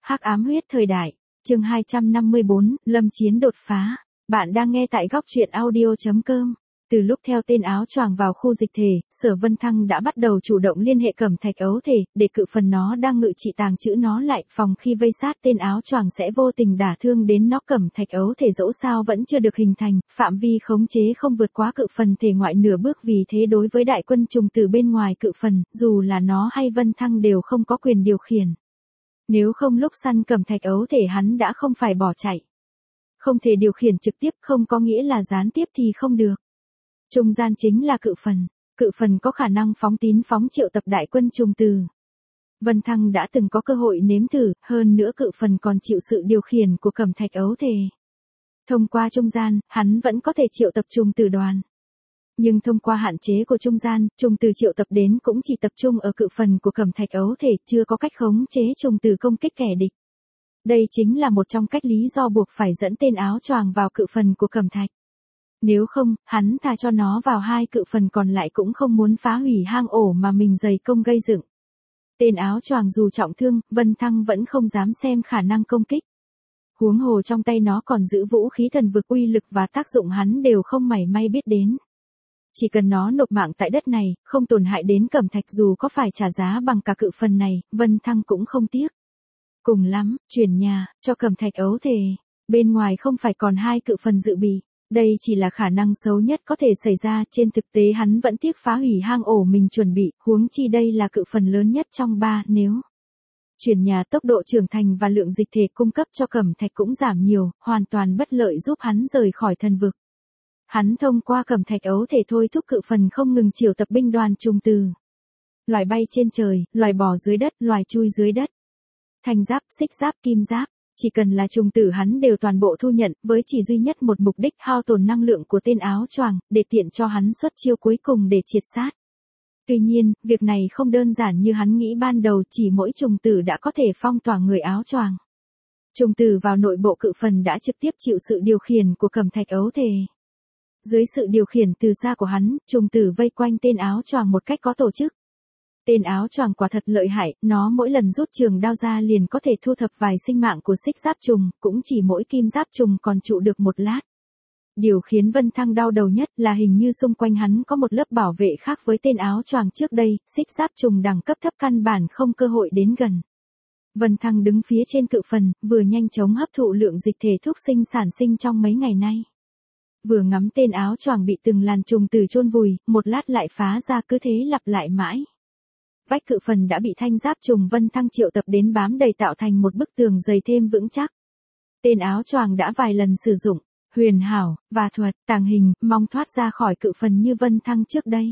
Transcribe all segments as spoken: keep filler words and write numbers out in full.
Hắc ám huyết thời đại, chương hai trăm năm mươi bốn, Lâm Chiến đột phá. Bạn đang nghe tại góc truyện audio chấm com. Từ lúc theo tên áo choàng vào khu dịch thể, Sở Vân Thăng đã bắt đầu chủ động liên hệ Cẩm Thạch ấu thể, để cự phần nó đang ngự trị tàng trữ nó lại, phòng khi vây sát tên áo choàng sẽ vô tình đả thương đến nó. Cẩm Thạch ấu thể dẫu sao vẫn chưa được hình thành, phạm vi khống chế không vượt quá cự phần thể ngoại nửa bước, vì thế đối với đại quân trùng từ bên ngoài cự phần, dù là nó hay Vân Thăng đều không có quyền điều khiển. Nếu không lúc săn Cẩm Thạch ấu thể hắn đã không phải bỏ chạy. Không thể điều khiển trực tiếp không có nghĩa là gián tiếp thì không được. Trung gian chính là cự phần. Cự phần có khả năng phóng tín phóng triệu tập đại quân trùng từ. Vân Thăng đã từng có cơ hội nếm thử, hơn nữa cự phần còn chịu sự điều khiển của Cẩm Thạch ấu thể. Thông qua trung gian, hắn vẫn có thể triệu tập trùng từ đoàn. Nhưng thông qua hạn chế của trung gian, trùng từ triệu tập đến cũng chỉ tập trung ở cự phần của Cẩm Thạch ấu thể, chưa có cách khống chế trùng từ công kích kẻ địch. Đây chính là một trong cách lý do buộc phải dẫn tên áo choàng vào cự phần của Cẩm Thạch. Nếu không, hắn thà cho nó vào hai cự phần còn lại cũng không muốn phá hủy hang ổ mà mình dày công gây dựng. Tên áo choàng dù trọng thương, Vân Thăng vẫn không dám xem khả năng công kích. Huống hồ trong tay nó còn giữ vũ khí thần vực, uy lực và tác dụng hắn đều không mảy may biết đến. Chỉ cần nó nộp mạng tại đất này, không tổn hại đến Cẩm Thạch, dù có phải trả giá bằng cả cự phần này, Vân Thăng cũng không tiếc. Cùng lắm, chuyển nhà, cho Cẩm Thạch ấu thể. Bên ngoài không phải còn hai cự phần dự bị. Đây chỉ là khả năng xấu nhất có thể xảy ra, trên thực tế hắn vẫn tiếc phá hủy hang ổ mình chuẩn bị, huống chi đây là cự phần lớn nhất trong ba, nếu chuyển nhà tốc độ trưởng thành và lượng dịch thể cung cấp cho Cẩm Thạch cũng giảm nhiều, hoàn toàn bất lợi giúp hắn rời khỏi thần vực. Hắn thông qua Cẩm Thạch ấu thể thôi thúc cự phần không ngừng triệu tập binh đoàn trùng từ. Loài bay trên trời, loài bò dưới đất, loài chui dưới đất. Thanh giáp, xích giáp, kim giáp. Chỉ cần là trùng tử hắn đều toàn bộ thu nhận, với chỉ duy nhất một mục đích hao tổn năng lượng của tên áo choàng, để tiện cho hắn xuất chiêu cuối cùng để triệt sát. Tuy nhiên, việc này không đơn giản như hắn nghĩ ban đầu, chỉ mỗi trùng tử đã có thể phong tỏa người áo choàng. Trùng tử vào nội bộ cự phần đã trực tiếp chịu sự điều khiển của Cẩm Thạch ấu thể. Dưới sự điều khiển từ xa của hắn, trùng tử vây quanh tên áo choàng một cách có tổ chức. Tên áo choàng quả thật lợi hại, nó mỗi lần rút trường đao ra liền có thể thu thập vài sinh mạng của xích giáp trùng, cũng chỉ mỗi kim giáp trùng còn trụ được một lát. Điều khiến Vân Thăng đau đầu nhất là hình như xung quanh hắn có một lớp bảo vệ khác với tên áo choàng trước đây, xích giáp trùng đẳng cấp thấp căn bản không cơ hội đến gần. Vân Thăng đứng phía trên cự phần, vừa nhanh chóng hấp thụ lượng dịch thể thúc sinh sản sinh trong mấy ngày nay. Vừa ngắm tên áo choàng bị từng làn trùng từ chôn vùi, một lát lại phá ra, cứ thế lặp lại mãi. Vách cự phần đã bị thanh giáp trùng Vân Thăng triệu tập đến bám đầy tạo thành một bức tường dày thêm vững chắc. Tên áo choàng đã vài lần sử dụng huyền hảo và thuật tàng hình, mong thoát ra khỏi cự phần như Vân Thăng trước đây.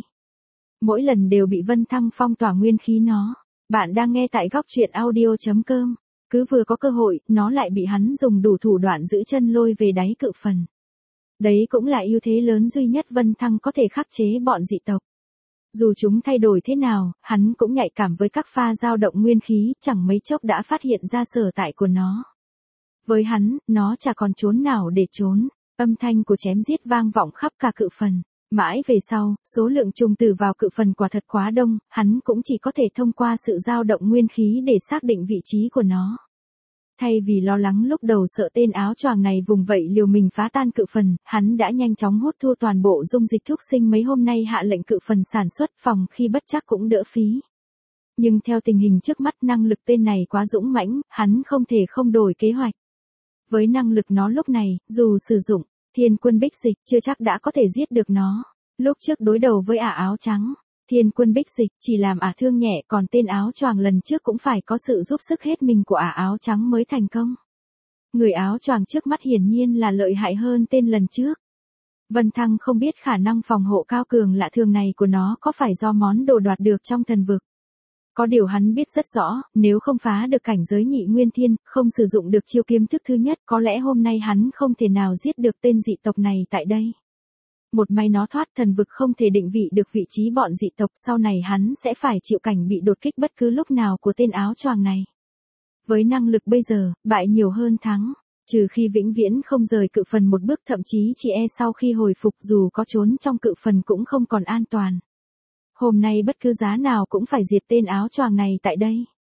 Mỗi lần đều bị Vân Thăng phong tỏa nguyên khí nó. Bạn đang nghe tại góc truyện audio chấm com. Cứ vừa có cơ hội, nó lại bị hắn dùng đủ thủ đoạn giữ chân lôi về đáy cự phần. Đấy cũng là ưu thế lớn duy nhất Vân Thăng có thể khắc chế bọn dị tộc. Dù chúng thay đổi thế nào, hắn cũng nhạy cảm với các pha dao động nguyên khí, chẳng mấy chốc đã phát hiện ra sở tại của nó. Với hắn, nó chả còn trốn nào để trốn, âm thanh của chém giết vang vọng khắp cả cự phần. Mãi về sau, số lượng trùng tử vào cự phần quả thật quá đông, hắn cũng chỉ có thể thông qua sự dao động nguyên khí để xác định vị trí của nó. Thay vì lo lắng lúc đầu sợ tên áo choàng này vùng vậy liều mình phá tan cự phần, hắn đã nhanh chóng hút thua toàn bộ dung dịch thuốc sinh mấy hôm nay, hạ lệnh cự phần sản xuất, phòng khi bất chắc cũng đỡ phí. Nhưng theo tình hình trước mắt, năng lực tên này quá dũng mãnh, hắn không thể không đổi kế hoạch. Với năng lực nó lúc này, dù sử dụng thiên quân bích dịch, chưa chắc đã có thể giết được nó. Lúc trước đối đầu với ả áo trắng, thiên quân bích dịch chỉ làm ả thương nhẹ, còn tên áo choàng lần trước cũng phải có sự giúp sức hết mình của ả áo trắng mới thành công. Người áo choàng trước mắt hiển nhiên là lợi hại hơn tên lần trước. Vân Thăng không biết khả năng phòng hộ cao cường lạ thường này của nó có phải do món đồ đoạt được trong thần vực. Có điều hắn biết rất rõ, nếu không phá được cảnh giới nhị nguyên thiên, không sử dụng được chiêu kiếm thức thứ nhất, có lẽ hôm nay hắn không thể nào giết được tên dị tộc này tại đây. Một may nó thoát thần vực không thể định vị được vị trí bọn dị tộc, sau này hắn sẽ phải chịu cảnh bị đột kích bất cứ lúc nào của tên áo choàng này. Với năng lực bây giờ, bại nhiều hơn thắng, trừ khi vĩnh viễn không rời cự phần một bước, thậm chí chỉ e sau khi hồi phục dù có trốn trong cự phần cũng không còn an toàn. Hôm nay bất cứ giá nào cũng phải diệt tên áo choàng này tại đây.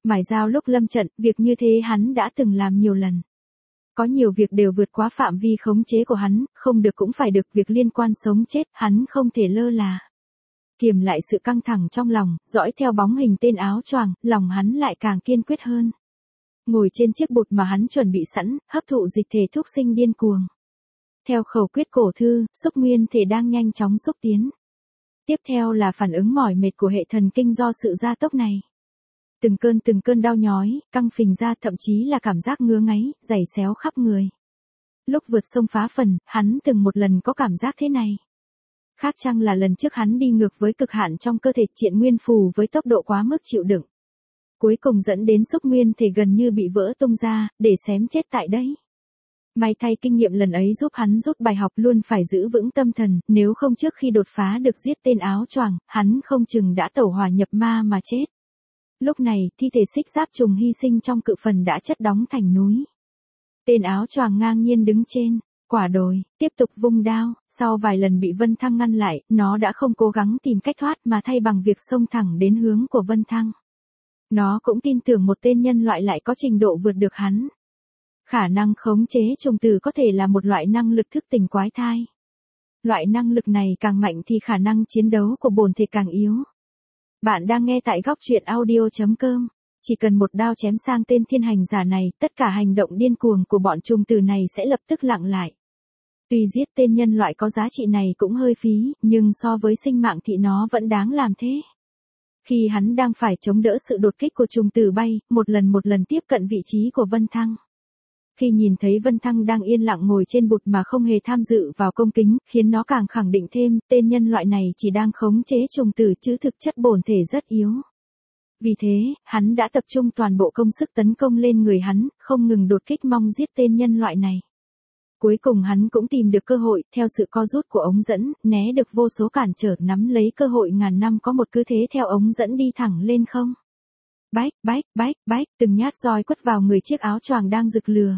Mài dao lúc lâm trận, việc như thế hắn đã từng làm nhiều lần. Có nhiều việc đều vượt quá phạm vi khống chế của hắn, không được cũng phải được, việc liên quan sống chết, hắn không thể lơ là. Kiềm lại sự căng thẳng trong lòng, dõi theo bóng hình tên áo choàng, lòng hắn lại càng kiên quyết hơn. Ngồi trên chiếc bột mà hắn chuẩn bị sẵn, hấp thụ dịch thể thuốc sinh điên cuồng. Theo khẩu quyết cổ thư, xúc nguyên thể đang nhanh chóng xúc tiến. Tiếp theo là phản ứng mỏi mệt của hệ thần kinh do sự gia tốc này. Từng cơn từng cơn đau nhói, căng phình ra, thậm chí là cảm giác ngứa ngáy, giày xéo khắp người. Lúc vượt sông phá phần, hắn từng một lần có cảm giác thế này. Khác chăng là lần trước hắn đi ngược với cực hạn trong cơ thể, triện nguyên phù với tốc độ quá mức chịu đựng. Cuối cùng dẫn đến xúc nguyên thể gần như bị vỡ tung ra, để xém chết tại đấy. May thay kinh nghiệm lần ấy giúp hắn rút bài học luôn phải giữ vững tâm thần, nếu không trước khi đột phá được giết tên áo choàng, hắn không chừng đã tẩu hỏa nhập ma mà chết. Lúc này, thi thể xích giáp trùng hy sinh trong cự phần đã chất đóng thành núi. Tên áo choàng ngang nhiên đứng trên quả đồi, tiếp tục vung đao, sau vài lần bị Vân Thăng ngăn lại, nó đã không cố gắng tìm cách thoát mà thay bằng việc xông thẳng đến hướng của Vân Thăng. Nó cũng tin tưởng một tên nhân loại lại có trình độ vượt được hắn. Khả năng khống chế trùng tử có thể là một loại năng lực thức tỉnh quái thai. Loại năng lực này càng mạnh thì khả năng chiến đấu của bổn thể càng yếu. Bạn đang nghe tại góc truyện audio chấm com. Chỉ cần một đao chém sang tên thiên hành giả này, tất cả hành động điên cuồng của bọn trùng tử này sẽ lập tức lặng lại. Tuy giết tên nhân loại có giá trị này cũng hơi phí, nhưng so với sinh mạng thì nó vẫn đáng làm thế. Khi hắn đang phải chống đỡ sự đột kích của trùng tử bay, một lần một lần tiếp cận vị trí của Vân Thăng. Khi nhìn thấy Vân Thăng đang yên lặng ngồi trên bụt mà không hề tham dự vào công kính, khiến nó càng khẳng định thêm, tên nhân loại này chỉ đang khống chế trùng tử chứ thực chất bổn thể rất yếu. Vì thế, hắn đã tập trung toàn bộ công sức tấn công lên người hắn, không ngừng đột kích mong giết tên nhân loại này. Cuối cùng hắn cũng tìm được cơ hội, theo sự co rút của ống dẫn, né được vô số cản trở, nắm lấy cơ hội ngàn năm có một cứ thế theo ống dẫn đi thẳng lên không. Bách, bách, bách, bách, từng nhát roi quất vào người chiếc áo choàng đang rực lửa.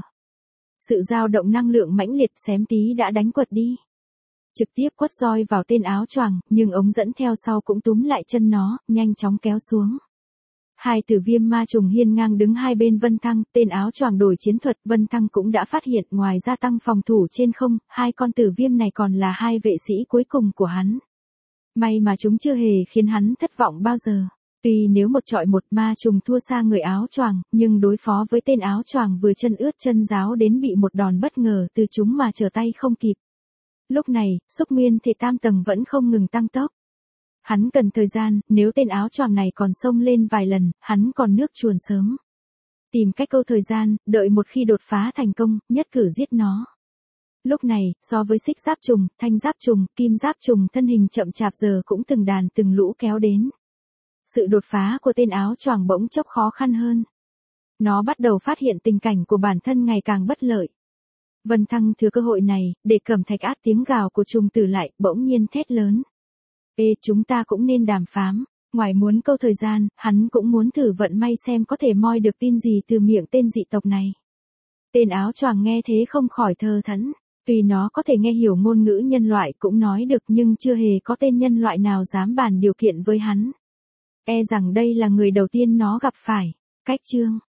Sự dao động năng lượng mãnh liệt xém tí đã đánh quật đi. Trực tiếp quất roi vào tên áo choàng, nhưng ống dẫn theo sau cũng túm lại chân nó, nhanh chóng kéo xuống. Hai tử viêm ma trùng hiên ngang đứng hai bên Vân Thăng, tên áo choàng đổi chiến thuật, Vân Thăng cũng đã phát hiện, ngoài gia tăng phòng thủ trên không, hai con tử viêm này còn là hai vệ sĩ cuối cùng của hắn. May mà chúng chưa hề khiến hắn thất vọng bao giờ. Tuy nếu một trọi một ma trùng thua xa người áo choàng, nhưng đối phó với tên áo choàng vừa chân ướt chân ráo đến bị một đòn bất ngờ từ chúng mà trở tay không kịp. Lúc này, xúc nguyên thể tam tầng vẫn không ngừng tăng tốc. Hắn cần thời gian, nếu tên áo choàng này còn xông lên vài lần, hắn còn nước chuồn sớm. Tìm cách câu thời gian, đợi một khi đột phá thành công, nhất cử giết nó. Lúc này, so với xích giáp trùng, thanh giáp trùng, kim giáp trùng thân hình chậm chạp giờ cũng từng đàn từng lũ kéo đến. Sự đột phá của tên áo choàng bỗng chốc khó khăn hơn. Nó bắt đầu phát hiện tình cảnh của bản thân ngày càng bất lợi. Vân Thăng thừa cơ hội này, để cầm thạch át tiếng gào của trùng tử lại, bỗng nhiên thét lớn. Ê, chúng ta cũng nên đàm phán. Ngoài muốn câu thời gian, hắn cũng muốn thử vận may xem có thể moi được tin gì từ miệng tên dị tộc này. Tên áo choàng nghe thế không khỏi thờ thẫn. Tuy nó có thể nghe hiểu ngôn ngữ nhân loại cũng nói được nhưng chưa hề có tên nhân loại nào dám bàn điều kiện với hắn. E rằng đây là người đầu tiên nó gặp phải. Cách chương